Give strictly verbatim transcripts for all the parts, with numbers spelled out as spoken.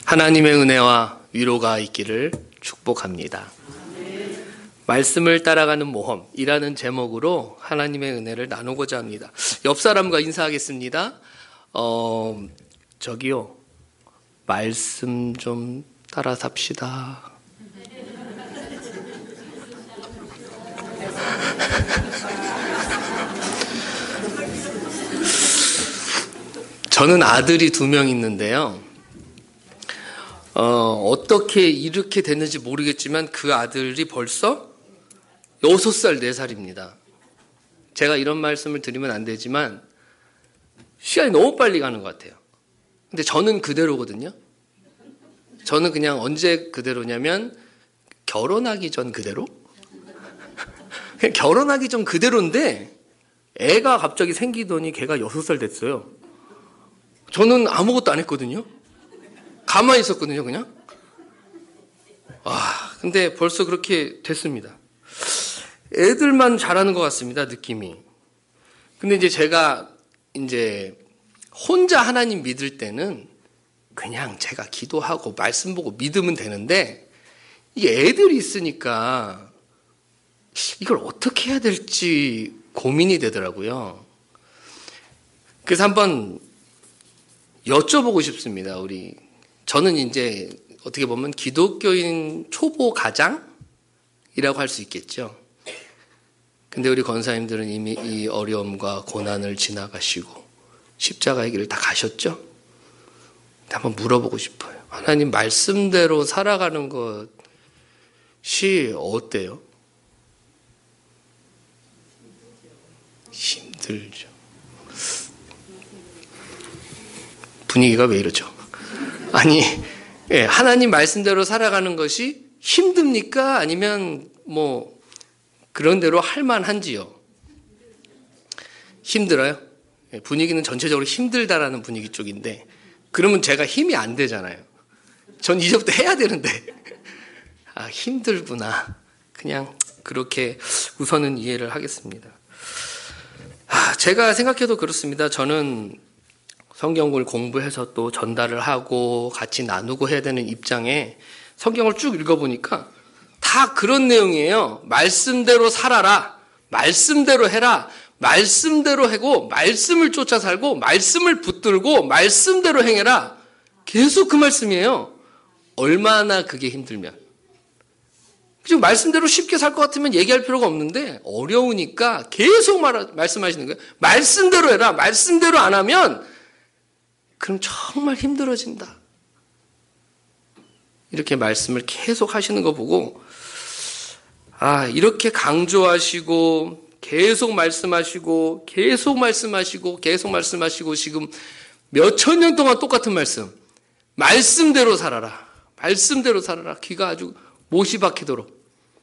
하나님의 은혜와 위로가 있기를 축복합니다. 말씀을 따라가는 모험이라는 제목으로 하나님의 은혜를 나누고자 합니다. 옆 사람과 인사하겠습니다. 어, 저기요, 말씀 좀 따라 삽시다. 저는 아들이 두 명 있는데요. 어, 어떻게 이렇게 됐는지 모르겠지만 그 아들이 벌써 여섯 살, 네 살입니다. 제가 이런 말씀을 드리면 안 되지만 시간이 너무 빨리 가는 것 같아요. 근데 저는 그대로거든요. 저는 그냥 언제 그대로냐면 결혼하기 전 그대로? 그냥 결혼하기 전 그대로인데 애가 갑자기 생기더니 걔가 여섯 살 됐어요. 저는 아무것도 안 했거든요. 가만히 있었거든요, 그냥. 아, 근데 벌써 그렇게 됐습니다. 애들만 잘하는 것 같습니다, 느낌이. 근데 이제 제가 이제 혼자 하나님 믿을 때는 그냥 제가 기도하고 말씀 보고 믿으면 되는데 이게 애들이 있으니까 이걸 어떻게 해야 될지 고민이 되더라고요. 그래서 한번 여쭤보고 싶습니다, 우리. 저는 이제 어떻게 보면 기독교인 초보 가장이라고 할 수 있겠죠. 근데 우리 권사님들은 이미 이 어려움과 고난을 지나가시고 십자가의 길을 다 가셨죠? 한번 물어보고 싶어요. 하나님 말씀대로 살아가는 것이 어때요? 힘들죠. 분위기가 왜 이러죠? 아니, 예, 하나님 말씀대로 살아가는 것이 힘듭니까? 아니면 뭐 그런 대로 할만한지요? 힘들어요? 예, 분위기는 전체적으로 힘들다라는 분위기 쪽인데 그러면 제가 힘이 안 되잖아요. 전 이제부터 해야 되는데 아, 힘들구나. 그냥 그렇게 우선은 이해를 하겠습니다. 아, 제가 생각해도 그렇습니다. 저는 성경을 공부해서 또 전달을 하고 같이 나누고 해야 되는 입장에 성경을 쭉 읽어보니까 다 그런 내용이에요. 말씀대로 살아라. 말씀대로 해라. 말씀대로 하고 말씀을 쫓아 살고 말씀을 붙들고 말씀대로 행해라. 계속 그 말씀이에요. 얼마나 그게 힘들면. 지금 말씀대로 쉽게 살 것 같으면 얘기할 필요가 없는데 어려우니까 계속 말, 말씀하시는 거예요. 말씀대로 해라. 말씀대로 안 하면 그럼 정말 힘들어진다. 이렇게 말씀을 계속 하시는 거 보고 아, 이렇게 강조하시고 계속 말씀하시고 계속 말씀하시고 계속 말씀하시고 지금 몇천 년 동안 똑같은 말씀. 말씀대로 살아라. 말씀대로 살아라. 귀가 아주 못이 박히도록.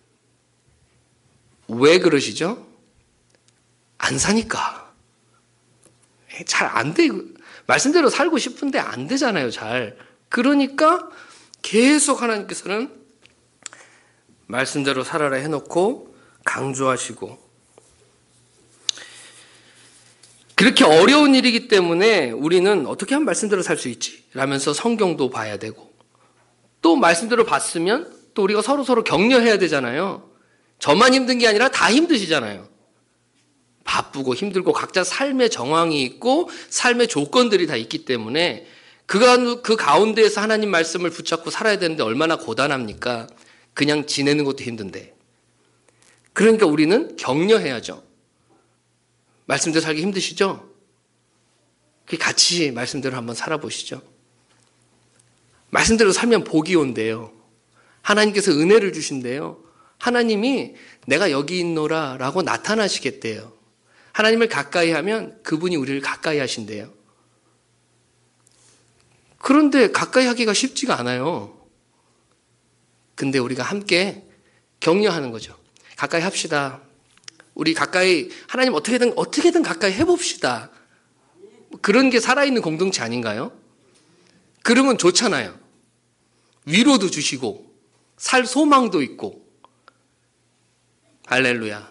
왜 그러시죠? 안 사니까. 잘 안 돼. 말씀대로 살고 싶은데 안 되잖아요, 잘. 그러니까 계속 하나님께서는 말씀대로 살아라 해놓고 강조하시고 그렇게 어려운 일이기 때문에 우리는 어떻게 하면 말씀대로 살 수 있지? 라면서 성경도 봐야 되고 또 말씀대로 봤으면 또 우리가 서로 서로 격려해야 되잖아요. 저만 힘든 게 아니라 다 힘드시잖아요. 바쁘고 힘들고 각자 삶의 정황이 있고 삶의 조건들이 다 있기 때문에 그, 그 가운데에서 하나님 말씀을 붙잡고 살아야 되는데 얼마나 고단합니까? 그냥 지내는 것도 힘든데. 그러니까 우리는 격려해야죠. 말씀대로 살기 힘드시죠? 같이 말씀대로 한번 살아보시죠. 말씀대로 살면 복이 온대요. 하나님께서 은혜를 주신대요. 하나님이 내가 여기 있노라 라고 나타나시겠대요. 하나님을 가까이 하면 그분이 우리를 가까이 하신대요. 그런데 가까이 하기가 쉽지가 않아요. 근데 우리가 함께 격려하는 거죠. 가까이 합시다. 우리 가까이, 하나님 어떻게든, 어떻게든 가까이 해봅시다. 그런 게 살아있는 공동체 아닌가요? 그러면 좋잖아요. 위로도 주시고, 살 소망도 있고. 할렐루야.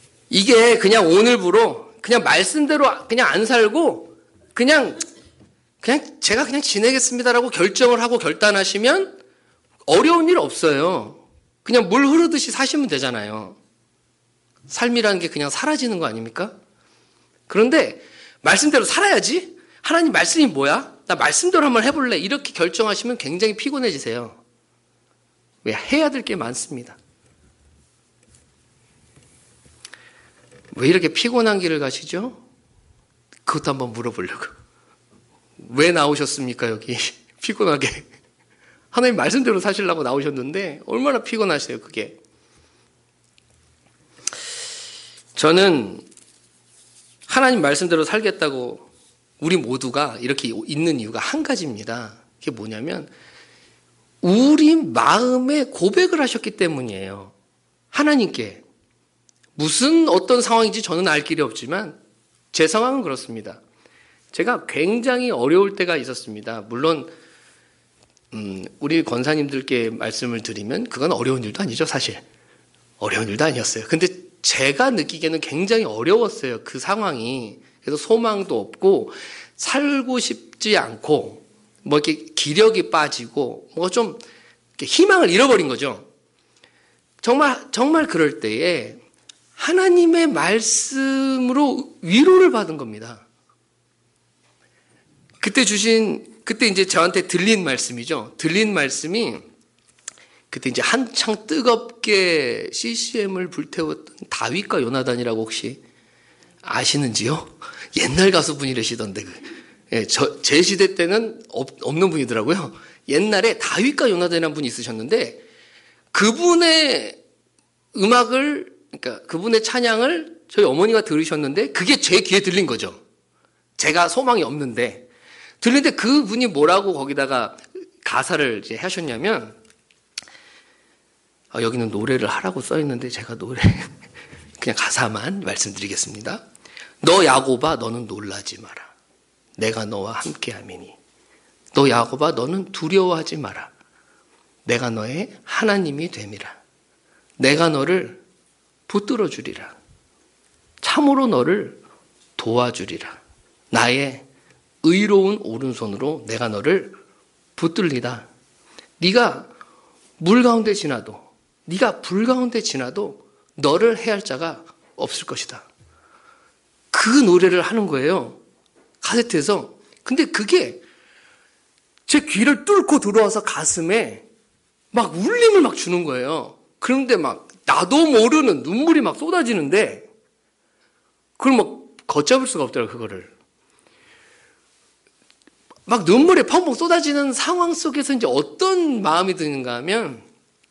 이게 그냥 오늘부로 그냥 말씀대로 그냥 안 살고 그냥 그냥 제가 그냥 지내겠습니다라고 결정을 하고 결단하시면 어려운 일 없어요. 그냥 물 흐르듯이 사시면 되잖아요. 삶이라는 게 그냥 사라지는 거 아닙니까? 그런데 말씀대로 살아야지. 하나님 말씀이 뭐야? 나 말씀대로 한번 해볼래. 이렇게 결정하시면 굉장히 피곤해지세요. 왜? 해야 될 게 많습니다. 왜 이렇게 피곤한 길을 가시죠? 그것도 한번 물어보려고. 왜 나오셨습니까, 여기? 피곤하게. 하나님 말씀대로 사시려고 나오셨는데 얼마나 피곤하세요, 그게. 저는 하나님 말씀대로 살겠다고 우리 모두가 이렇게 있는 이유가 한 가지입니다. 그게 뭐냐면 우리 마음에 고백을 하셨기 때문이에요. 하나님께. 무슨 어떤 상황인지 저는 알 길이 없지만 제 상황은 그렇습니다. 제가 굉장히 어려울 때가 있었습니다. 물론 음, 우리 권사님들께 말씀을 드리면 그건 어려운 일도 아니죠, 사실. 어려운 일도 아니었어요. 근데 제가 느끼기에는 굉장히 어려웠어요, 그 상황이. 그래서 소망도 없고 살고 싶지 않고 뭐 이렇게 기력이 빠지고 뭐 좀 희망을 잃어버린 거죠. 정말 정말 그럴 때에 하나님의 말씀으로 위로를 받은 겁니다. 그때 주신 그때 이제 저한테 들린 말씀이죠. 들린 말씀이 그때 이제 한창 뜨겁게 씨씨엠을 불태웠던 다윗과 요나단이라고 혹시 아시는지요? 옛날 가수분이라시던데. 예, 저, 제 시대 때는 없, 없는 분이더라고요. 옛날에 다윗과 요나단이라는 분이 있으셨는데 그분의 음악을, 그러니까 그분의 찬양을 저희 어머니가 들으셨는데 그게 제 귀에 들린 거죠. 제가 소망이 없는데. 들리는데 그분이 뭐라고 거기다가 가사를 이제 하셨냐면, 아, 여기는 노래를 하라고 써있는데 제가 노래, 그냥 가사만 말씀드리겠습니다. 너 야곱아 너는 놀라지 마라. 내가 너와 함께함이니. 너 야곱아 너는 두려워하지 마라. 내가 너의 하나님이 됨이라. 내가 너를 붙들어 주리라. 참으로 너를 도와주리라. 나의 의로운 오른손으로 내가 너를 붙들리다. 네가 물 가운데 지나도, 네가 불 가운데 지나도 너를 해할 자가 없을 것이다. 그 노래를 하는 거예요, 카세트에서. 근데 그게 제 귀를 뚫고 들어와서 가슴에 막 울림을 막 주는 거예요. 그런데 막 나도 모르는 눈물이 막 쏟아지는데 그걸 막 걷잡을 수가 없더라고요, 그거를. 막 눈물이 펑펑 쏟아지는 상황 속에서 이제 어떤 마음이 드는가 하면,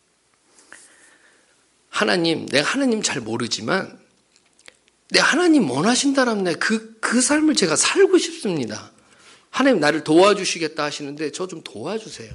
하나님, 내가 하나님 잘 모르지만 내가 하나님 원하신다라면 그, 그 삶을 제가 살고 싶습니다. 하나님 나를 도와주시겠다 하시는데 저 좀 도와주세요.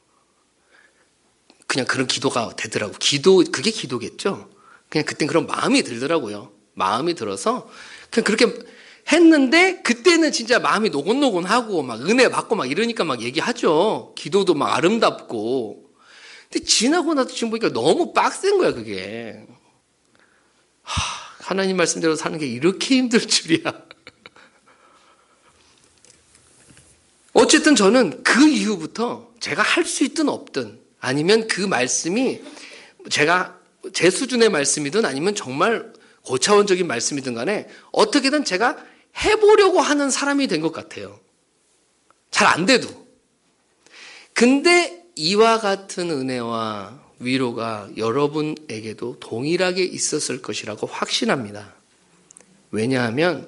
그냥 그런 기도가 되더라고요. 기도, 그게 기도겠죠. 그냥 그땐 그런 마음이 들더라고요. 마음이 들어서 그냥 그렇게 했는데 그때는 진짜 마음이 노곤노곤하고 막 은혜 받고 막 이러니까 막 얘기하죠. 기도도 막 아름답고. 근데 지나고 나서 지금 보니까 너무 빡센 거야, 그게. 하, 하나님 말씀대로 사는 게 이렇게 힘들 줄이야. 어쨌든 저는 그 이후부터 제가 할 수 있든 없든, 아니면 그 말씀이 제가 제 수준의 말씀이든 아니면 정말 고차원적인 말씀이든 간에 어떻게든 제가 해보려고 하는 사람이 된 것 같아요. 잘 안 돼도. 근데 이와 같은 은혜와 위로가 여러분에게도 동일하게 있었을 것이라고 확신합니다. 왜냐하면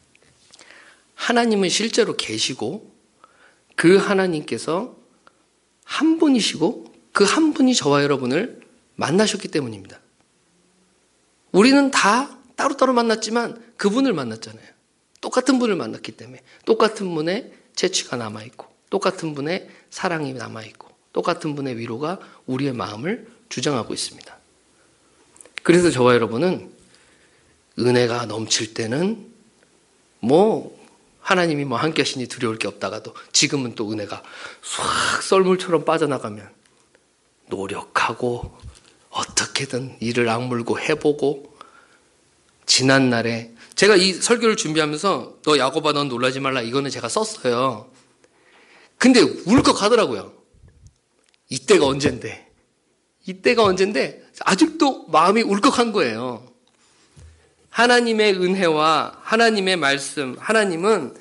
하나님은 실제로 계시고 그 하나님께서 한 분이시고 그 한 분이 저와 여러분을 만나셨기 때문입니다. 우리는 다 따로따로 만났지만 그분을 만났잖아요. 똑같은 분을 만났기 때문에 똑같은 분의 재치가 남아있고 똑같은 분의 사랑이 남아있고 똑같은 분의 위로가 우리의 마음을 주장하고 있습니다. 그래서 저와 여러분은 은혜가 넘칠 때는 뭐 하나님이 뭐 함께 하시니 두려울 게 없다가도 지금은 또 은혜가 싹 썰물처럼 빠져나가면 노력하고 어떻게든 이를 악물고 해보고 지난 날에 제가 이 설교를 준비하면서 너 야곱아 넌 놀라지 말라 이거는 제가 썼어요. 근데 울컥하더라고요. 이때가 언젠데. 이때가 언젠데 아직도 마음이 울컥한 거예요. 하나님의 은혜와 하나님의 말씀, 하나님은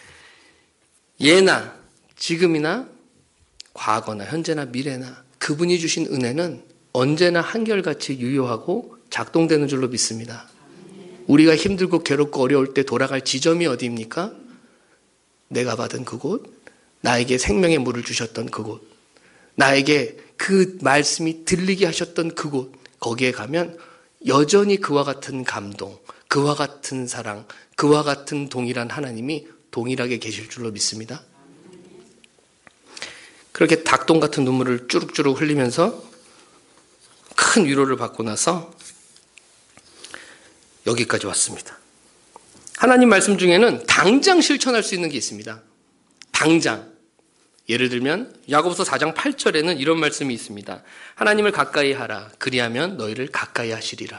예나 지금이나 과거나 현재나 미래나 그분이 주신 은혜는 언제나 한결같이 유효하고 작동되는 줄로 믿습니다. 우리가 힘들고 괴롭고 어려울 때 돌아갈 지점이 어디입니까? 내가 받은 그곳, 나에게 생명의 물을 주셨던 그곳, 나에게 그 말씀이 들리게 하셨던 그곳, 거기에 가면 여전히 그와 같은 감동, 그와 같은 사랑, 그와 같은 동일한 하나님이 동일하게 계실 줄로 믿습니다. 그렇게 닭똥 같은 눈물을 주룩주룩 흘리면서 큰 위로를 받고 나서 여기까지 왔습니다. 하나님 말씀 중에는 당장 실천할 수 있는 게 있습니다. 당장. 예를 들면 야고보서 사 장 팔 절에는 이런 말씀이 있습니다. 하나님을 가까이 하라. 그리하면 너희를 가까이 하시리라.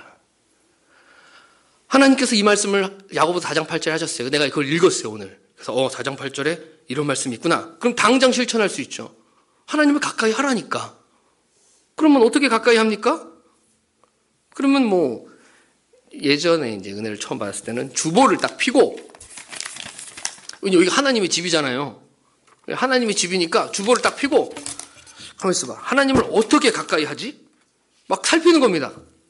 하나님께서 이 말씀을 야고보서 사 장 팔 절에 하셨어요. 내가 그걸 읽었어요, 오늘. 그래서 어, 사 장 팔 절에 이런 말씀이 있구나. 그럼 당장 실천할 수 있죠. 하나님을 가까이 하라니까. 그러면 어떻게 가까이 합니까? 그러면 뭐 예전에 이제 은혜를 처음 받았을 때는 주보를 딱 펴고, 여기가 하나님의 집이잖아요. 하나님의 집이니까 주보를 딱 펴고, 가만히 있어봐. 하나님을 어떻게 가까이 하지? 막 살피는 겁니다.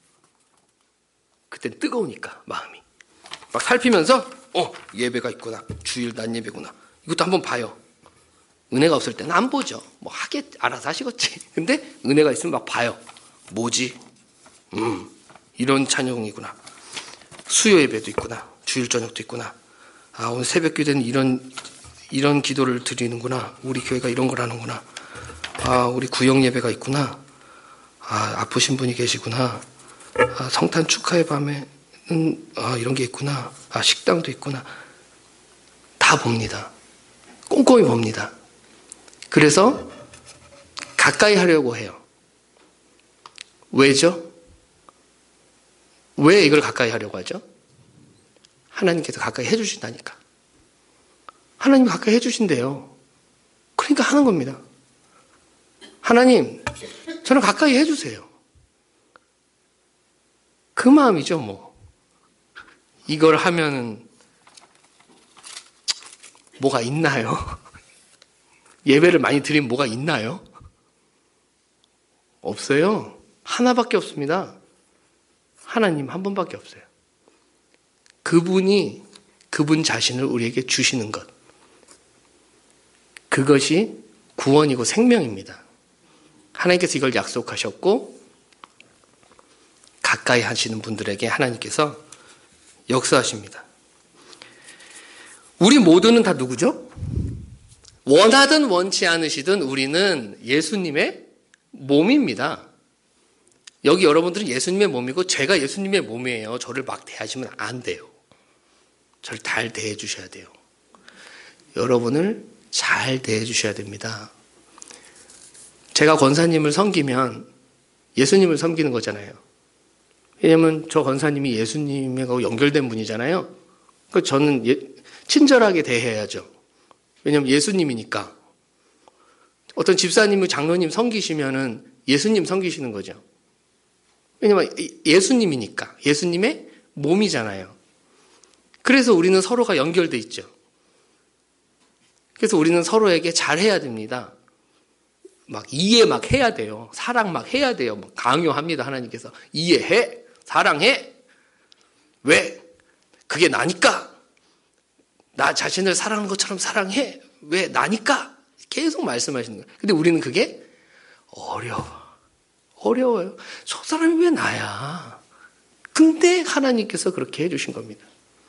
그땐 뜨거우니까, 마음이. 막 살피면서, 어, 예배가 있구나. 주일 난 예배구나. 이것도 한번 봐요. 은혜가 없을 때는 안 보죠. 뭐 하겠, 알아서 하시겠지. 근데 은혜가 있으면 막 봐요. 뭐지? 음, 이런 찬양이구나. 수요 예배도 있구나. 주일 저녁도 있구나. 아, 오늘 새벽 기도는 이런, 이런 기도를 드리는구나. 우리 교회가 이런 걸 하는구나. 아, 우리 구역 예배가 있구나. 아, 아프신 분이 계시구나. 아, 성탄 축하의 밤에는, 아, 이런 게 있구나. 아, 식당도 있구나. 다 봅니다. 꼼꼼히 봅니다. 그래서 가까이 하려고 해요. 왜죠? 왜 이걸 가까이 하려고 하죠? 하나님께서 가까이 해주신다니까. 하나님 가까이 해주신대요. 그러니까 하는 겁니다. 하나님, 저는 가까이 해주세요. 그 마음이죠, 뭐. 이걸 하면은 뭐가 있나요? 예배를 많이 드리면 뭐가 있나요? 없어요. 하나밖에 없습니다. 하나님 한 분밖에 없어요. 그분이 그분 자신을 우리에게 주시는 것. 그것이 구원이고 생명입니다. 하나님께서 이걸 약속하셨고 가까이 하시는 분들에게 하나님께서 역사하십니다. 우리 모두는 다 누구죠? 원하든 원치 않으시든 우리는 예수님의 몸입니다. 여기 여러분들은 예수님의 몸이고 제가 예수님의 몸이에요. 저를 막 대하시면 안 돼요. 저를 잘 대해 주셔야 돼요. 여러분을 잘 대해 주셔야 됩니다. 제가 권사님을 섬기면 예수님을 섬기는 거잖아요. 왜냐하면 저 권사님이 예수님하고 연결된 분이잖아요. 그러니까 저는 예, 친절하게 대해야죠. 왜냐하면 예수님이니까. 어떤 집사님이 장로님 섬기시면은 예수님 섬기시는 거죠. 왜냐하면 예수님이니까. 예수님의 몸이잖아요. 그래서 우리는 서로가 연결돼 있죠. 그래서 우리는 서로에게 잘해야 됩니다. 막 이해 막 해야 돼요. 사랑 막 해야 돼요. 막 강요합니다. 하나님께서. 이해해. 사랑해. 왜? 그게 나니까. 나 자신을 사랑하는 것처럼 사랑해. 왜? 나니까. 계속 말씀하시는 거예요. 근데 우리는 그게 어려워. 어려워요. 저 사람이 왜 나야? 근데 하나님께서 그렇게 해주신 겁니다.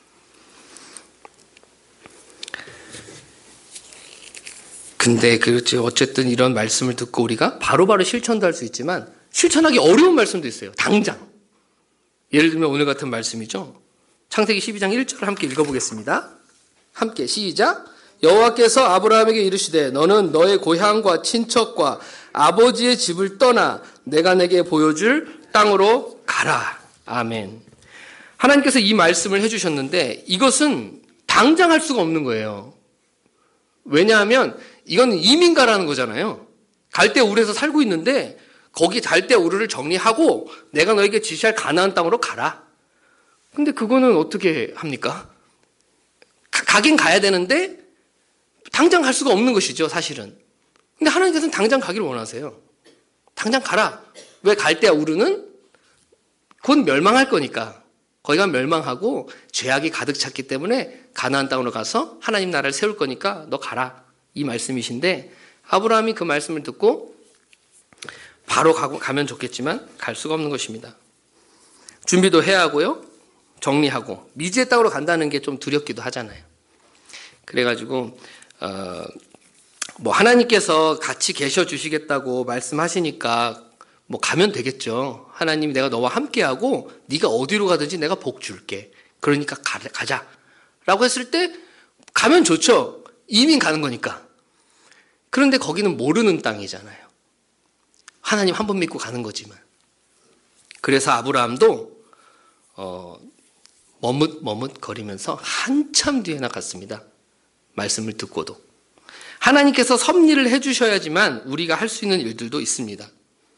근데 그렇지 어쨌든 이런 말씀을 듣고 우리가 바로바로 실천도 할 수 있지만 실천하기 어려운 말씀도 있어요. 당장. 예를 들면 오늘 같은 말씀이죠. 창세기 십이 장 일 절을 함께 읽어보겠습니다. 함께 시작. 여호와께서 아브라함에게 이르시되 너는 너의 고향과 친척과 아버지의 집을 떠나 내가 내게 보여줄 땅으로 가라. 아멘. 하나님께서 이 말씀을 해주셨는데 이것은 당장 할 수가 없는 거예요. 왜냐하면 이건 이민 가라는 거잖아요. 갈대 우르에서 살고 있는데 거기 갈대 우르를 정리하고 내가 너에게 지시할 가나안 땅으로 가라. 근데 그거는 어떻게 합니까? 가, 가긴 가야 되는데 당장 갈 수가 없는 것이죠, 사실은. 근데 하나님께서는 당장 가기를 원하세요. 당장 가라. 왜 갈대 우르는 곧 멸망할 거니까. 거기가 멸망하고 죄악이 가득 찼기 때문에 가나안 땅으로 가서 하나님 나라를 세울 거니까 너 가라. 이 말씀이신데 아브라함이 그 말씀을 듣고 바로 가고, 가면 좋겠지만 갈 수가 없는 것입니다. 준비도 해야 하고요. 정리하고 미지의 땅으로 간다는 게 좀 두렵기도 하잖아요. 그래가지고 어, 뭐 하나님께서 같이 계셔 주시겠다고 말씀하시니까 뭐 가면 되겠죠. 하나님 내가 너와 함께하고 네가 어디로 가든지 내가 복 줄게. 그러니까 가, 가자. 라고 했을 때 가면 좋죠. 이민 가는 거니까. 그런데 거기는 모르는 땅이잖아요. 하나님 한 번 믿고 가는 거지만. 그래서 아브라함도 어, 머뭇머뭇 거리면서 한참 뒤에나 갔습니다. 말씀을 듣고도. 하나님께서 섭리를 해주셔야지만 우리가 할 수 있는 일들도 있습니다.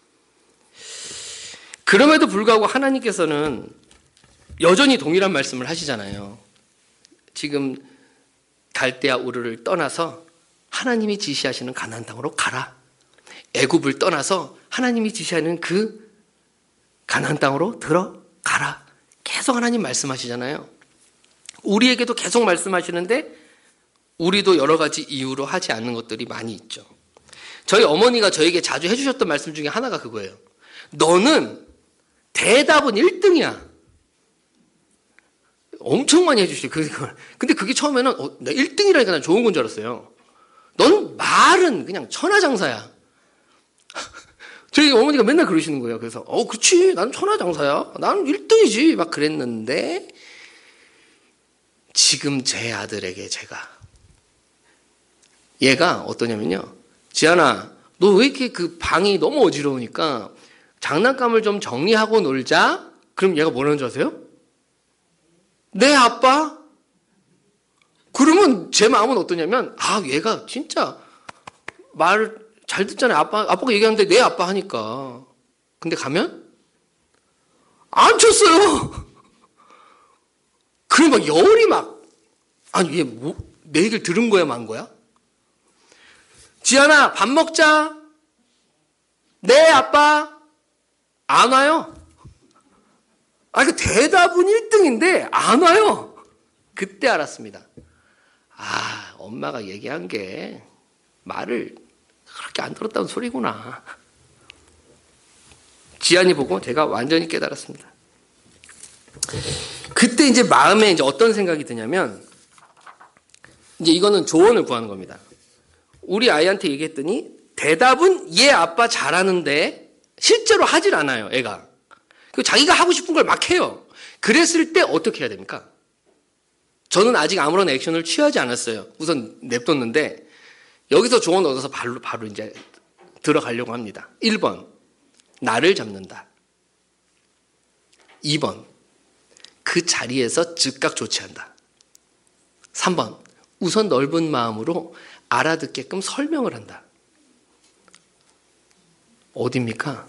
그럼에도 불구하고 하나님께서는 여전히 동일한 말씀을 하시잖아요. 지금 갈대아 우르를 떠나서 하나님이 지시하시는 가나안 땅으로 가라. 애굽을 떠나서 하나님이 지시하는 그 가나안 땅으로 들어가라. 계속 하나님 말씀하시잖아요. 우리에게도 계속 말씀하시는데 우리도 여러 가지 이유로 하지 않는 것들이 많이 있죠. 저희 어머니가 저에게 자주 해주셨던 말씀 중에 하나가 그거예요. 너는 대답은 일 등이야. 엄청 많이 해주시죠. 그걸. 근데 그게 처음에는 어, 나 일 등이라니까 난 좋은 건 줄 알았어요. 넌 말은 그냥 천하장사야. 저희 어머니가 맨날 그러시는 거예요. 그래서 어 그치 난 천하장사야. 나는 일 등이지 막 그랬는데 지금 제 아들에게 제가 얘가 어떠냐면요. 지안아 너 왜 이렇게 그 방이 너무 어지러우니까 장난감을 좀 정리하고 놀자. 그럼 얘가 뭐라는 줄 아세요? 네 아빠? 그러면 제 마음은 어떠냐면 아 얘가 진짜 말 잘 듣잖아요. 아빠, 아빠가 얘기하는데 네 아빠 하니까. 근데 가면 안 쳤어요. 그래 막 열이 막 아니 얘 뭐, 내 얘기를 들은 거야 만 거야? 지안아 밥 먹자. 네 아빠. 안 와요. 아, 그 대답은 일 등인데 안 와요. 그때 알았습니다. 아, 엄마가 얘기한 게 말을 그렇게 안 들었다는 소리구나. 지안이 보고 제가 완전히 깨달았습니다. 그때 이제 마음에 이제 어떤 생각이 드냐면 이제 이거는 조언을 구하는 겁니다. 우리 아이한테 얘기했더니 대답은 얘 아빠 잘하는데 실제로 하질 않아요, 애가. 자기가 하고 싶은 걸 막 해요. 그랬을 때 어떻게 해야 됩니까? 저는 아직 아무런 액션을 취하지 않았어요. 우선 냅뒀는데 여기서 조언 얻어서 바로, 바로 이제 들어가려고 합니다. 일 번, 나를 잡는다. 이 번, 그 자리에서 즉각 조치한다. 삼 번, 우선 넓은 마음으로 알아듣게끔 설명을 한다. 어디입니까?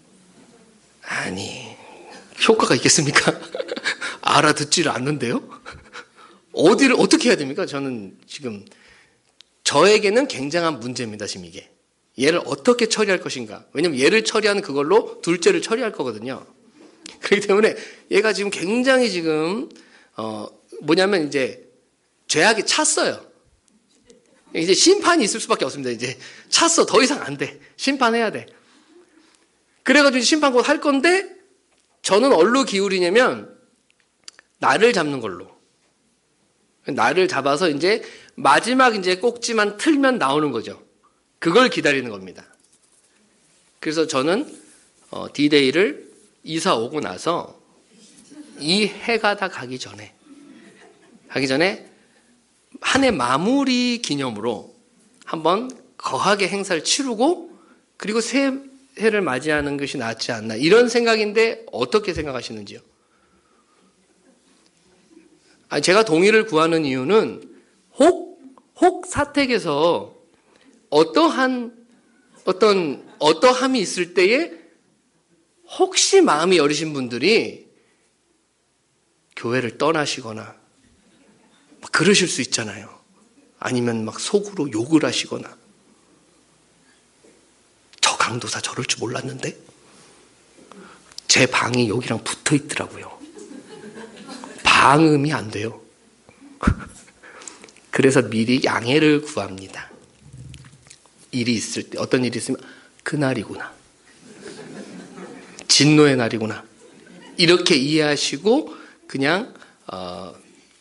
아니, 효과가 있겠습니까? 알아듣지를 않는데요? 어디를, 어떻게 해야 됩니까? 저는 지금, 저에게는 굉장한 문제입니다, 지금 이게. 얘를 어떻게 처리할 것인가. 왜냐면 얘를 처리하는 그걸로 둘째를 처리할 거거든요. 그렇기 때문에 얘가 지금 굉장히 지금, 어, 뭐냐면 이제, 죄악이 찼어요. 이제 심판이 있을 수밖에 없습니다. 이제 찼어. 더 이상 안 돼. 심판해야 돼. 그래가지고 심판 곧 할 건데, 저는 어디로 기울이냐면, 나를 잡는 걸로. 나를 잡아서 이제 마지막 이제 꼭지만 틀면 나오는 거죠. 그걸 기다리는 겁니다. 그래서 저는 어, 디데이를 이사 오고 나서 이 해가 다 가기 전에 가기 전에 한 해 마무리 기념으로 한번 거하게 행사를 치르고 그리고 새해를 맞이하는 것이 낫지 않나 이런 생각인데 어떻게 생각하시는지요? 아니, 제가 동의를 구하는 이유는 혹, 혹 사택에서 어떠한 어떤 어떠함이 있을 때에 혹시 마음이 여리신 분들이 교회를 떠나시거나 그러실 수 있잖아요. 아니면 막 속으로 욕을 하시거나, 저 강도사 저럴 줄 몰랐는데 제 방이 여기랑 붙어 있더라고요. 방음이 안 돼요. 그래서 미리 양해를 구합니다. 일이 있을 때, 어떤 일이 있으면 그날이구나, 진노의 날이구나, 이렇게 이해하시고 그냥 어,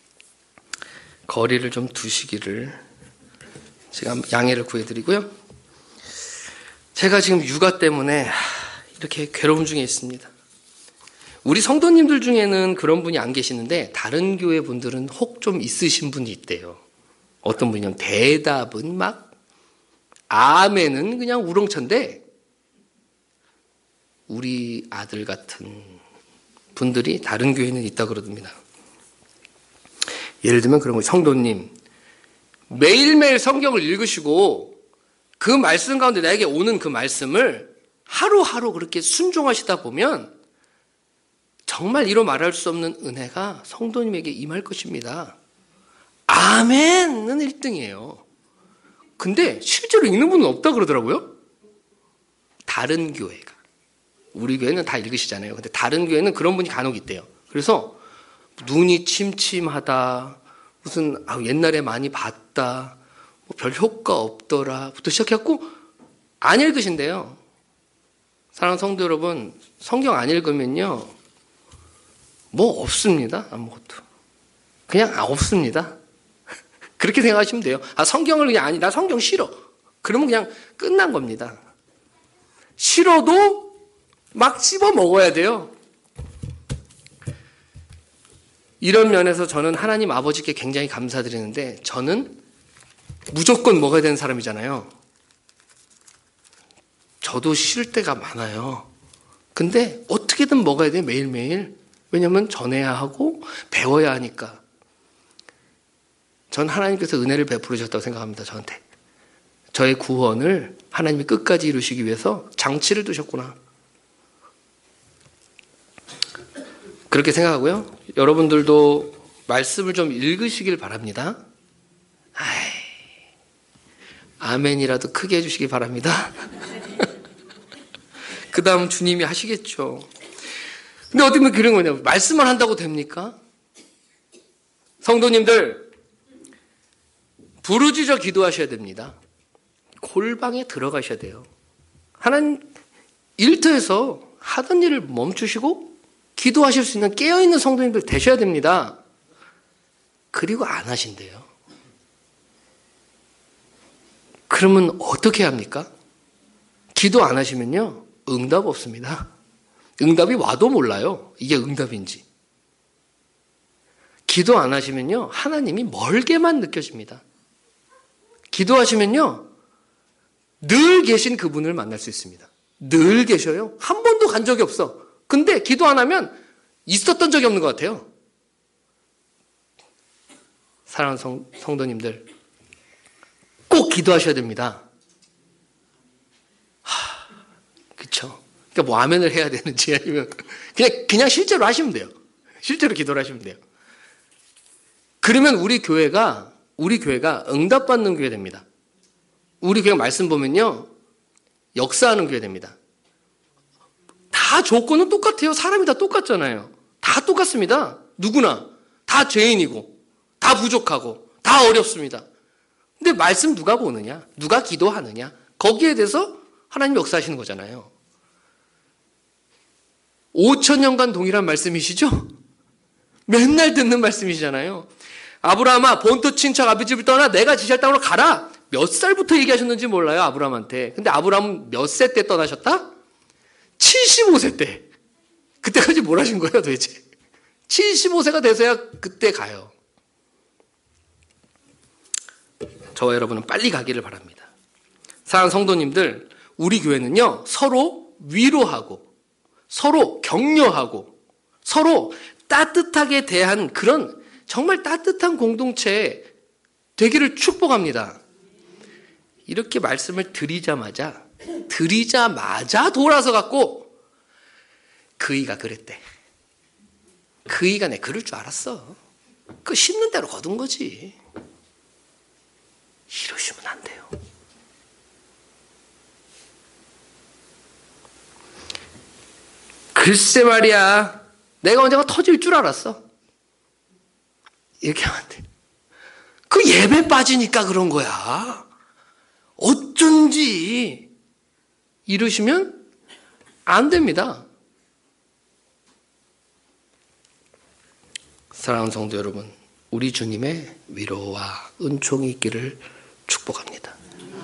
거리를 좀 두시기를 제가 양해를 구해드리고요. 제가 지금 육아 때문에 이렇게 괴로움 중에 있습니다. 우리 성도님들 중에는 그런 분이 안 계시는데 다른 교회 분들은 혹 좀 있으신 분이 있대요. 어떤 분이냐면 대답은 막 아멘은 그냥 우렁찬데 우리 아들 같은 분들이 다른 교회는 있다 그러답니다. 예를 들면 그런 거, 성도님 매일매일 성경을 읽으시고 그 말씀 가운데 나에게 오는 그 말씀을 하루하루 그렇게 순종하시다 보면 정말 이로 말할 수 없는 은혜가 성도님에게 임할 것입니다. 아멘은 일 등이에요. 근데 실제로 읽는 분은 없다 그러더라고요. 다른 교회가. 우리 교회는 다 읽으시잖아요. 근데 다른 교회는 그런 분이 간혹 있대요. 그래서 눈이 침침하다, 무슨 아, 옛날에 많이 봤다, 뭐 별 효과 없더라 부터 시작해갖고 안 읽으신대요. 사랑하는 성도 여러분, 성경 안 읽으면요 뭐 없습니다. 아무것도. 그냥 아, 없습니다. 그렇게 생각하시면 돼요. 아, 성경을 그냥, 아니 나 성경 싫어, 그러면 그냥 끝난 겁니다. 싫어도 막 씹어 먹어야 돼요. 이런 면에서 저는 하나님 아버지께 굉장히 감사드리는데, 저는 무조건 먹어야 되는 사람이잖아요. 저도 싫을 때가 많아요. 근데 어떻게든 먹어야 돼요, 매일매일. 왜냐하면 전해야 하고 배워야 하니까. 전 하나님께서 은혜를 베풀으셨다고 생각합니다. 저한테. 저의 구원을 하나님이 끝까지 이루시기 위해서 장치를 두셨구나, 그렇게 생각하고요. 여러분들도 말씀을 좀 읽으시길 바랍니다. 아이, 아멘이라도 크게 해주시기 바랍니다. 그 다음 주님이 하시겠죠. 근데 어떻게 보면 그런 거냐, 말씀만 한다고 됩니까? 성도님들, 부르짖어 기도하셔야 됩니다. 골방에 들어가셔야 돼요. 하나님 일터에서 하던 일을 멈추시고 기도하실 수 있는 깨어있는 성도님들 되셔야 됩니다. 그리고 안 하신대요. 그러면 어떻게 합니까? 기도 안 하시면요 응답 없습니다. 응답이 와도 몰라요, 이게 응답인지. 기도 안 하시면요 하나님이 멀게만 느껴집니다. 기도하시면요 늘 계신 그분을 만날 수 있습니다. 늘 계셔요. 한 번도 간 적이 없어. 근데 기도 안 하면 있었던 적이 없는 것 같아요. 사랑하는 성, 성도님들, 꼭 기도하셔야 됩니다. 하, 그쵸? 그러니까 뭐 아멘을 해야 되는지 아니면 그냥, 그냥 실제로 하시면 돼요. 실제로 기도를 하시면 돼요. 그러면 우리 교회가, 우리 교회가 응답받는 교회 됩니다. 우리 교회 말씀 보면요 역사하는 교회 됩니다. 다 조건은 똑같아요. 사람이 다 똑같잖아요. 다 똑같습니다. 누구나. 다 죄인이고, 다 부족하고, 다 어렵습니다. 근데 말씀 누가 보느냐? 누가 기도하느냐? 거기에 대해서 하나님 역사하시는 거잖아요. 오천 년간 동일한 말씀이시죠? 맨날 듣는 말씀이시잖아요. 아브라함아, 본토 친척 아비 집을 떠나 내가 지시할 땅으로 가라. 몇 살부터 얘기하셨는지 몰라요, 아브라함한테. 근데 아브라함은 몇 세 때 떠나셨다? 칠십오 세 때. 그때까지 뭘 하신 거예요, 도대체? 칠십오 세가 돼서야 그때 가요. 저와 여러분은 빨리 가기를 바랍니다. 사랑하는 성도님들, 우리 교회는요 서로 위로하고 서로 격려하고 서로 따뜻하게 대한 그런 정말 따뜻한 공동체 되기를 축복합니다. 이렇게 말씀을 드리자마자 드리자마자 돌아서 갖고 그이가 그랬대. 그이가 내 그럴 줄 알았어. 그 심는 대로 거둔 거지. 이러시면 안 돼요. 글쎄 말이야. 내가 언젠가 터질 줄 알았어. 이렇게 하면 안 돼. 그 예배 빠지니까 그런 거야. 어쩐지 이러시면 안 됩니다. 사랑하는 성도 여러분, 우리 주님의 위로와 은총이 있기를 축복합니다.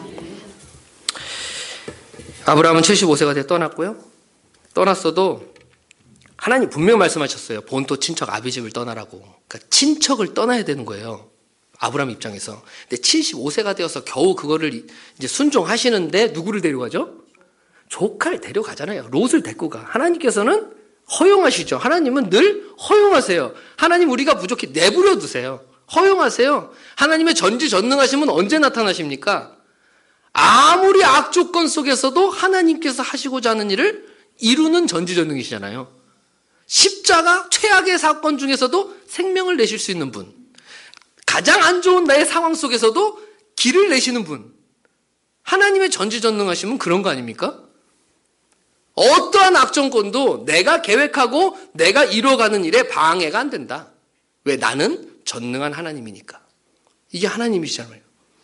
아브라함은 칠십오 세가 돼 떠났고요. 떠났어도 하나님 분명 말씀하셨어요. 본토 친척 아비집을 떠나라고. 그러니까 친척을 떠나야 되는 거예요. 아브라함 입장에서. 근데 칠십오 세가 되어서 겨우 그거를 이제 순종하시는데 누구를 데려가죠? 조카를 데려가잖아요. 롯을 데리고 가. 하나님께서는 허용하시죠. 하나님은 늘 허용하세요. 하나님 우리가 부족히 내버려 두세요. 허용하세요. 하나님의 전지전능하심은 언제 나타나십니까? 아무리 악조건 속에서도 하나님께서 하시고자 하는 일을 이루는 전지전능이시잖아요. 십자가 최악의 사건 중에서도 생명을 내실 수 있는 분. 가장 안 좋은 나의 상황 속에서도 길을 내시는 분. 하나님의 전지전능하심은 그런 거 아닙니까? 어떠한 악정권도 내가 계획하고 내가 이뤄가는 일에 방해가 안 된다. 왜? 나는 전능한 하나님이니까. 이게 하나님이시잖아요.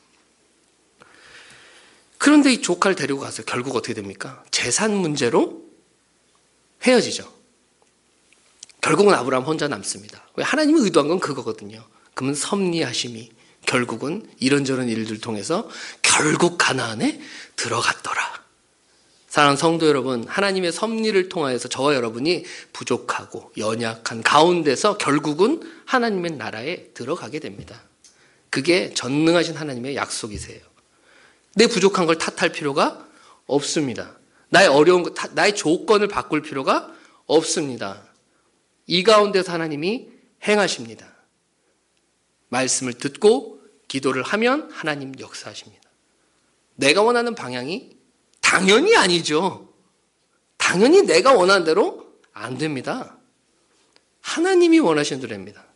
그런데 이 조카를 데리고 가서 결국 어떻게 됩니까? 재산 문제로 헤어지죠. 결국은 아브라함 혼자 남습니다. 왜? 하나님이 의도한 건 그거거든요. 그러면 섭리하심이 결국은 이런저런 일들 통해서 결국 가나안에 들어갔더라. 사랑하는 성도 여러분, 하나님의 섭리를 통하여서 저와 여러분이 부족하고 연약한 가운데서 결국은 하나님의 나라에 들어가게 됩니다. 그게 전능하신 하나님의 약속이세요. 내 부족한 걸 탓할 필요가 없습니다. 나의 어려운 것, 나의 조건을 바꿀 필요가 없습니다. 이 가운데서 하나님이 행하십니다. 말씀을 듣고 기도를 하면 하나님 역사하십니다. 내가 원하는 방향이 당연히 아니죠. 당연히 내가 원하는 대로 안 됩니다. 하나님이 원하시는 대로 됩니다.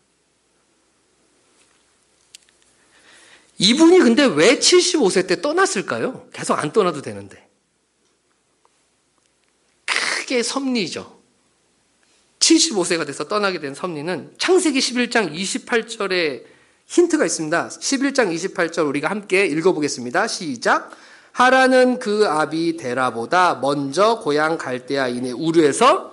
이분이 근데 왜 칠십오 세 때 떠났을까요? 계속 안 떠나도 되는데. 크게 섭리죠. 칠십오 세가 돼서 떠나게 된 섭리는 창세기 십일 장 이십팔 절에 힌트가 있습니다. 십일 장 이십팔 절 우리가 함께 읽어보겠습니다. 시작. 하라는 그 아비 데라보다 먼저 고향 갈대아인의 우르에서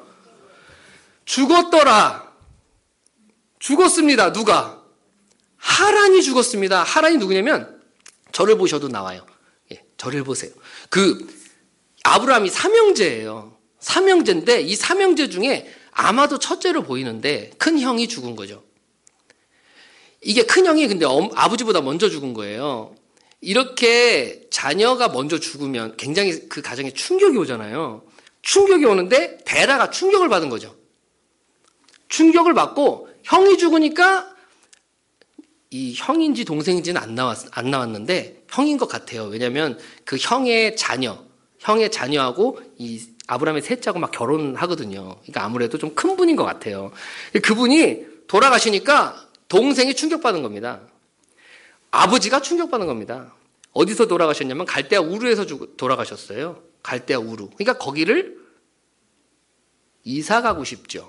죽었더라. 죽었습니다. 누가? 하란이 죽었습니다. 하란이 누구냐면 저를 보셔도 나와요. 예, 저를 보세요. 그 아브라함이 삼형제예요. 삼형제인데 이 삼형제 중에 아마도 첫째로 보이는데 큰 형이 죽은 거죠. 이게 큰 형이 근데 아버지보다 먼저 죽은 거예요. 이렇게 자녀가 먼저 죽으면 굉장히 그 가정에 충격이 오잖아요. 충격이 오는데 데라가 충격을 받은 거죠. 충격을 받고 형이 죽으니까 이 형인지 동생인지는 안 나왔, 안 나왔는데 형인 것 같아요. 왜냐하면 그 형의 자녀, 형의 자녀하고 이 아브라함의 셋째하고 막 결혼하거든요. 그러니까 아무래도 좀 큰 분인 것 같아요. 그분이 돌아가시니까 동생이 충격받은 겁니다. 아버지가 충격받은 겁니다. 어디서 돌아가셨냐면 갈대아 우르에서 돌아가셨어요. 갈대아 우르. 그러니까 거기를 이사 가고 싶죠.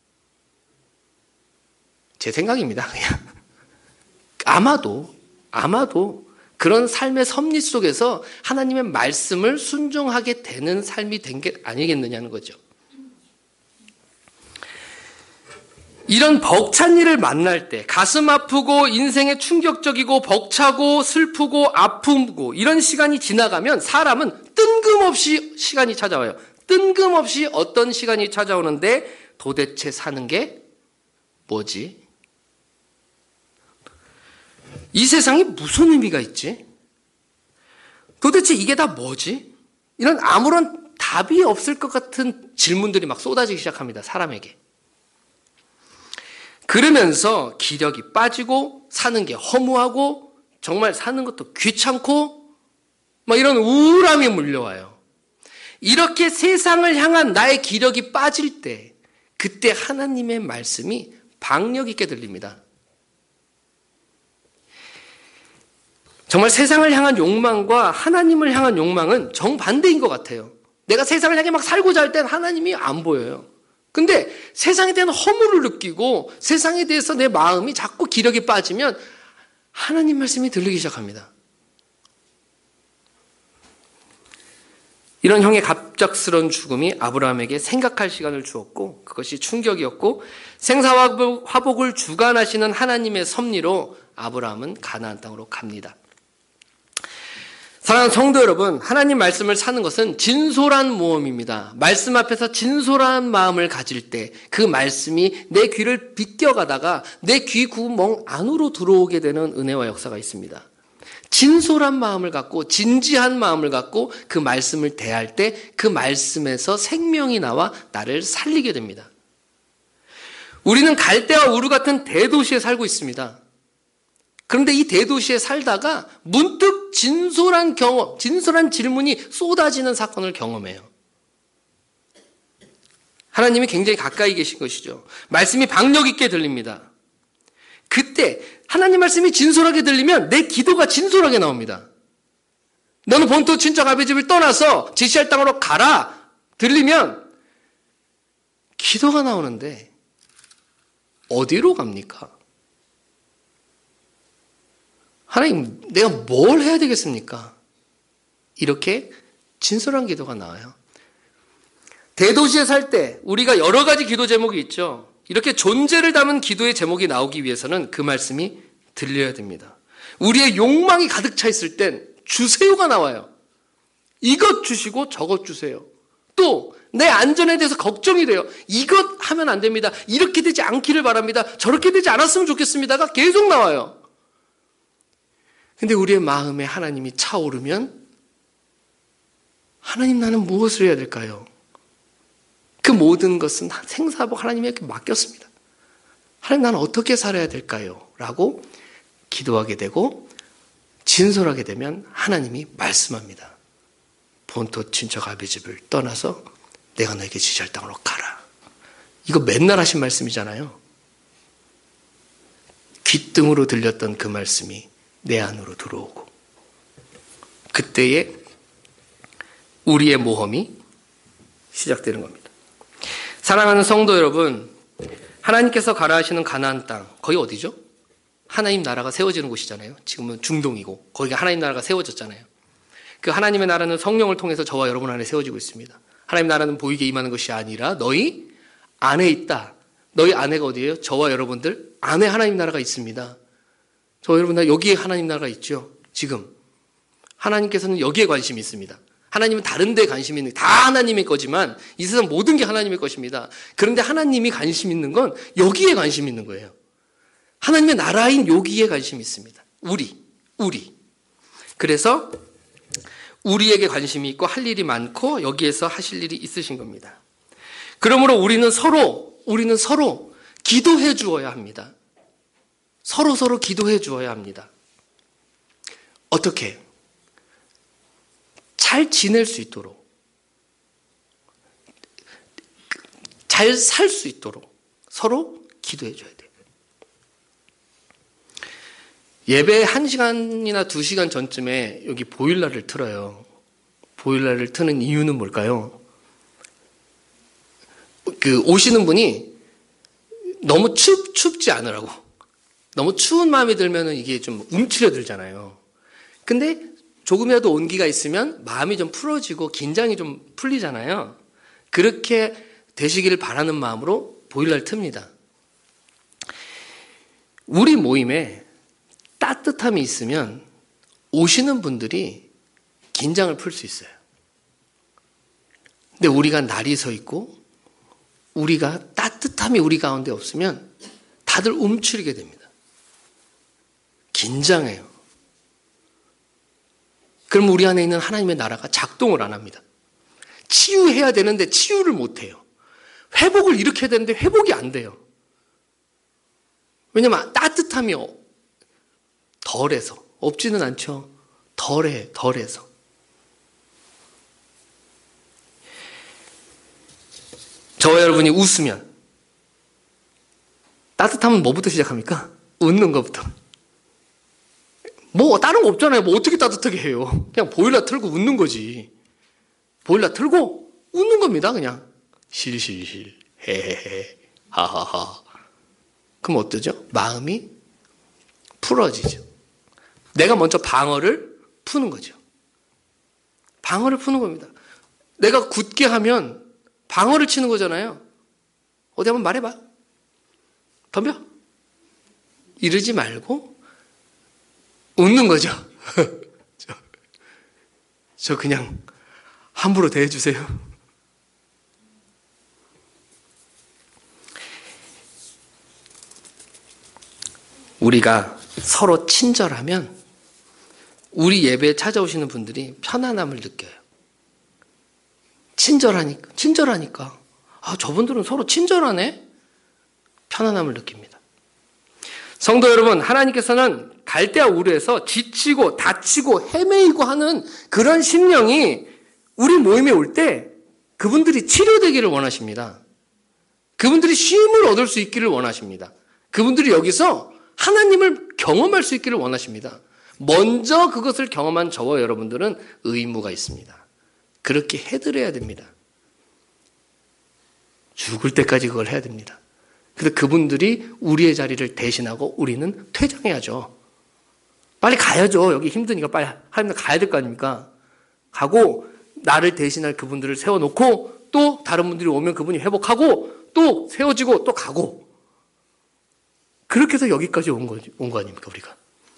제 생각입니다. 그냥. 아마도 아마도 그런 삶의 섭리 속에서 하나님의 말씀을 순종하게 되는 삶이 된 게 아니겠느냐는 거죠. 이런 벅찬 일을 만날 때 가슴 아프고 인생에 충격적이고 벅차고 슬프고 아프고 이런 시간이 지나가면 사람은 뜬금없이 시간이 찾아와요. 뜬금없이 어떤 시간이 찾아오는데 도대체 사는 게 뭐지? 이 세상에 무슨 의미가 있지? 도대체 이게 다 뭐지? 이런 아무런 답이 없을 것 같은 질문들이 막 쏟아지기 시작합니다. 사람에게. 그러면서 기력이 빠지고 사는 게 허무하고 정말 사는 것도 귀찮고 막 이런 우울함이 몰려와요. 이렇게 세상을 향한 나의 기력이 빠질 때, 그때 하나님의 말씀이 박력 있게 들립니다. 정말 세상을 향한 욕망과 하나님을 향한 욕망은 정반대인 것 같아요. 내가 세상을 향해 막 살고자 할 땐 하나님이 안 보여요. 근데 세상에 대한 허물을 느끼고 세상에 대해서 내 마음이 자꾸 기력이 빠지면 하나님 말씀이 들리기 시작합니다. 이런 형의 갑작스러운 죽음이 아브라함에게 생각할 시간을 주었고 그것이 충격이었고 생사화복을 주관하시는 하나님의 섭리로 아브라함은 가나안 땅으로 갑니다. 사랑하는 성도 여러분, 하나님 말씀을 사는 것은 진솔한 모험입니다. 말씀 앞에서 진솔한 마음을 가질 때 그 말씀이 내 귀를 비껴가다가 내 귀 구멍 안으로 들어오게 되는 은혜와 역사가 있습니다. 진솔한 마음을 갖고 진지한 마음을 갖고 그 말씀을 대할 때 그 말씀에서 생명이 나와 나를 살리게 됩니다. 우리는 갈대와 우르 같은 대도시에 살고 있습니다. 그런데 이 대도시에 살다가 문득 진솔한 경험, 진솔한 질문이 쏟아지는 사건을 경험해요. 하나님이 굉장히 가까이 계신 것이죠. 말씀이 박력 있게 들립니다. 그때 하나님 말씀이 진솔하게 들리면 내 기도가 진솔하게 나옵니다. 너는 본토 친척 아버지 집을 떠나서 지시할 땅으로 가라 들리면 기도가 나오는데 어디로 갑니까? 하나님, 내가 뭘 해야 되겠습니까? 이렇게 진솔한 기도가 나와요. 대도시에 살 때 우리가 여러 가지 기도 제목이 있죠. 이렇게 존재를 담은 기도의 제목이 나오기 위해서는 그 말씀이 들려야 됩니다. 우리의 욕망이 가득 차 있을 땐 주세요가 나와요. 이것 주시고 저것 주세요. 또 내 안전에 대해서 걱정이 돼요. 이것 하면 안 됩니다. 이렇게 되지 않기를 바랍니다. 저렇게 되지 않았으면 좋겠습니다가 계속 나와요. 근데 우리의 마음에 하나님이 차오르면 하나님 나는 무엇을 해야 될까요? 그 모든 것은 생사복 하나님에게 맡겼습니다. 하나님 나는 어떻게 살아야 될까요? 라고 기도하게 되고 진솔하게 되면 하나님이 말씀합니다. 본토 친척 아비 집을 떠나서 내가 너에게 지시할 땅으로 가라. 이거 맨날 하신 말씀이잖아요. 귓등으로 들렸던 그 말씀이 내 안으로 들어오고 그때에 우리의 모험이 시작되는 겁니다. 사랑하는 성도 여러분, 하나님께서 가라 하시는 가나안 땅, 거기 어디죠? 하나님 나라가 세워지는 곳이잖아요. 지금은 중동이고 거기가 하나님 나라가 세워졌잖아요. 그 하나님의 나라는 성령을 통해서 저와 여러분 안에 세워지고 있습니다. 하나님 나라는 보이게 임하는 것이 아니라 너희 안에 있다. 너희 안에가 어디예요? 저와 여러분들 안에 하나님 나라가 있습니다. 저 여러분 다 여기에 하나님 나라가 있죠. 지금 하나님께서는 여기에 관심이 있습니다. 하나님은 다른 데에 관심이 있는 다 하나님의 거지만 이 세상 모든 게 하나님의 것입니다. 그런데 하나님이 관심 있는 건 여기에 관심 있는 거예요. 하나님의 나라인 여기에 관심이 있습니다. 우리, 우리. 그래서 우리에게 관심이 있고 할 일이 많고 여기에서 하실 일이 있으신 겁니다. 그러므로 우리는 서로, 우리는 서로 기도해 주어야 합니다. 서로 서로 기도해 주어야 합니다. 어떻게? 잘 지낼 수 있도록, 잘 살 수 있도록 서로 기도해 줘야 돼요. 예배 한 시간이나 두 시간 전쯤에 여기 보일러를 틀어요. 보일러를 트는 이유는 뭘까요? 그 오시는 분이 너무 춥, 춥지 않으라고. 너무 추운 마음이 들면은 이게 좀 움츠려들잖아요. 근데 조금이라도 온기가 있으면 마음이 좀 풀어지고 긴장이 좀 풀리잖아요. 그렇게 되시기를 바라는 마음으로 보일러를 틉니다. 우리 모임에 따뜻함이 있으면 오시는 분들이 긴장을 풀 수 있어요. 근데 우리가 날이 서 있고 우리가 따뜻함이 우리 가운데 없으면 다들 움츠리게 됩니다. 긴장해요. 그럼 우리 안에 있는 하나님의 나라가 작동을 안 합니다. 치유해야 되는데 치유를 못 해요. 회복을 일으켜야 되는데 회복이 안 돼요. 왜냐면 따뜻함이 덜해서. 없지는 않죠. 덜해, 덜해서. 저와 여러분이 웃으면 따뜻하면 뭐부터 시작합니까? 웃는 것부터. 뭐 다른 거 없잖아요. 뭐 어떻게 따뜻하게 해요? 그냥 보일러 틀고 웃는 거지. 보일러 틀고 웃는 겁니다. 그냥 실실실 헤헤헤 하하하. 그럼 어떠죠? 마음이 풀어지죠. 내가 먼저 방어를 푸는 거죠. 방어를 푸는 겁니다. 내가 굳게 하면 방어를 치는 거잖아요. 어디 한번 말해봐. 덤벼. 이러지 말고 웃는 거죠. 저, 저 그냥 함부로 대해주세요. 우리가 서로 친절하면 우리 예배에 찾아오시는 분들이 편안함을 느껴요. 친절하니까, 친절하니까. 아, 저분들은 서로 친절하네? 편안함을 느낍니다. 성도 여러분, 하나님께서는 갈대아 우르에서 지치고 다치고 헤매이고 하는 그런 심령이 우리 모임에 올 때 그분들이 치료되기를 원하십니다. 그분들이 쉼을 얻을 수 있기를 원하십니다. 그분들이 여기서 하나님을 경험할 수 있기를 원하십니다. 먼저 그것을 경험한 저와 여러분들은 의무가 있습니다. 그렇게 해드려야 됩니다. 죽을 때까지 그걸 해야 됩니다. 그래서 그분들이 우리의 자리를 대신하고 우리는 퇴장해야죠. 빨리 가야죠. 여기 힘드니까 빨리 하나님 가야 될 거 아닙니까? 가고 나를 대신할 그분들을 세워놓고 또 다른 분들이 오면 그분이 회복하고 또 세워지고 또 가고 그렇게 해서 여기까지 온 거, 온 거 아닙니까 우리가?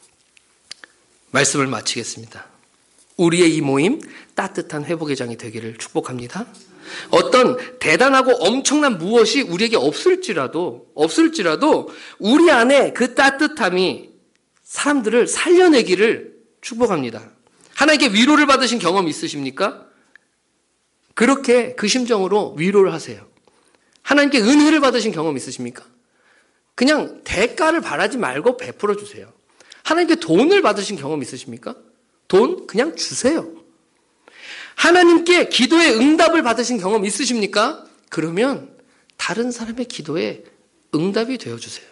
말씀을 마치겠습니다. 우리의 이 모임 따뜻한 회복의 장이 되기를 축복합니다. 어떤 대단하고 엄청난 무엇이 우리에게 없을지라도 없을지라도 우리 안에 그 따뜻함이 사람들을 살려내기를 축복합니다. 하나님께 위로를 받으신 경험 있으십니까? 그렇게 그 심정으로 위로를 하세요. 하나님께 은혜를 받으신 경험 있으십니까? 그냥 대가를 바라지 말고 베풀어 주세요. 하나님께 돈을 받으신 경험 있으십니까? 돈 그냥 주세요. 하나님께 기도의 응답을 받으신 경험 있으십니까? 그러면 다른 사람의 기도에 응답이 되어주세요.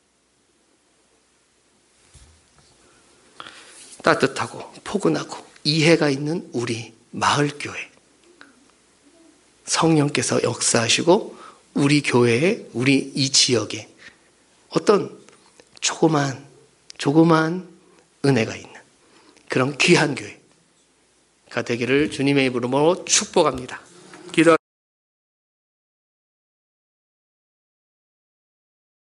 따뜻하고 포근하고 이해가 있는 우리 마을교회. 성령께서 역사하시고 우리 교회에, 우리 이 지역에 어떤 조그만, 조그만 은혜가 있는 그런 귀한 교회가 되기를 주님의 이름으로 축복합니다.